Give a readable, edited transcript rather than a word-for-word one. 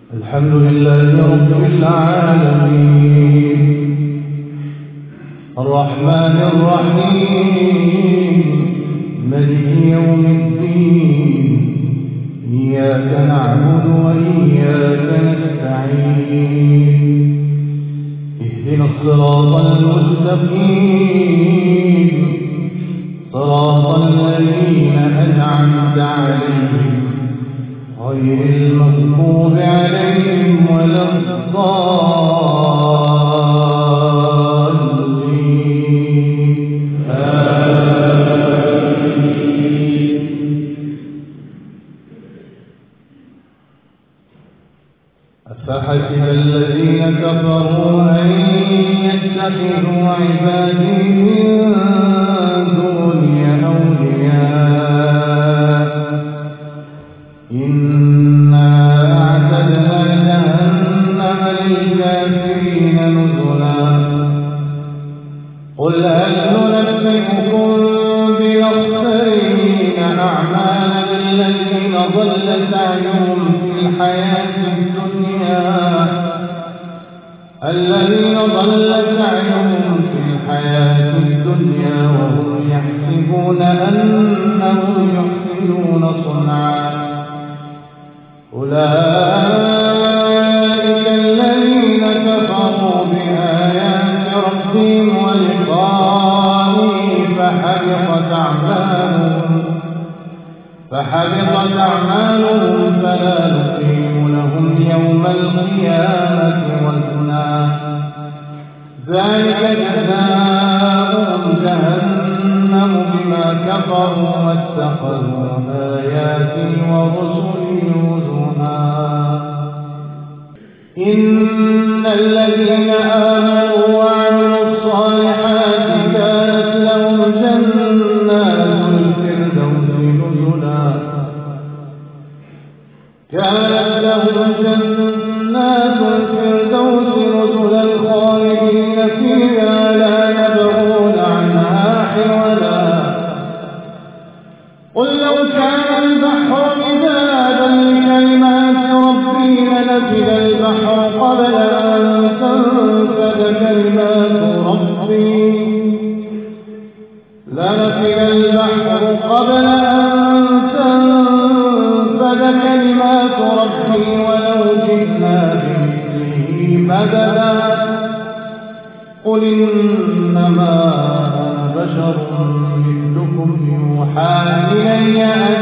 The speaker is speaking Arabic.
الحمد لله رب العالمين الرحمن الرحيم مالك يوم الدين إياك نعبد وإياك نستعين اهدنا الصراط المستقيم صراط الذين أنعمت عليهم غير المغضوب عليهم ولا الضالين آمين. أفحسب الذين كفروا أن يتخذوا عبادي من دوني أولياء إنا أعتدنا جهنم للكافرين نزلا قل هل ننبئكم بالأخسرين أعمالا الذين ضل سعيهم في الحياة الدنيا وهم يحسبون أنهم يحسنون صنعا أولئك الذين كفروا بآيات ربهم ولقائه فحبطت أعمالهم فلا نقيم لهم يوم القيامة وزنا ذلك جزاؤهم جهنم بما كفروا واتخذوا آياتي ورسلي هزوا إن الذين آمنوا وعملوا الصالحات كانت لهم جنات الفردوس نزلا خالدين فيها لا يبغون عنها حولا قل لو كان البحر مدادا لكلمات ربي لنفد البحر قبل أن تنفد كلمات ربي ولو جئنا بمثله مددا قل إنما أنا بشر مثلكم يوحى إلي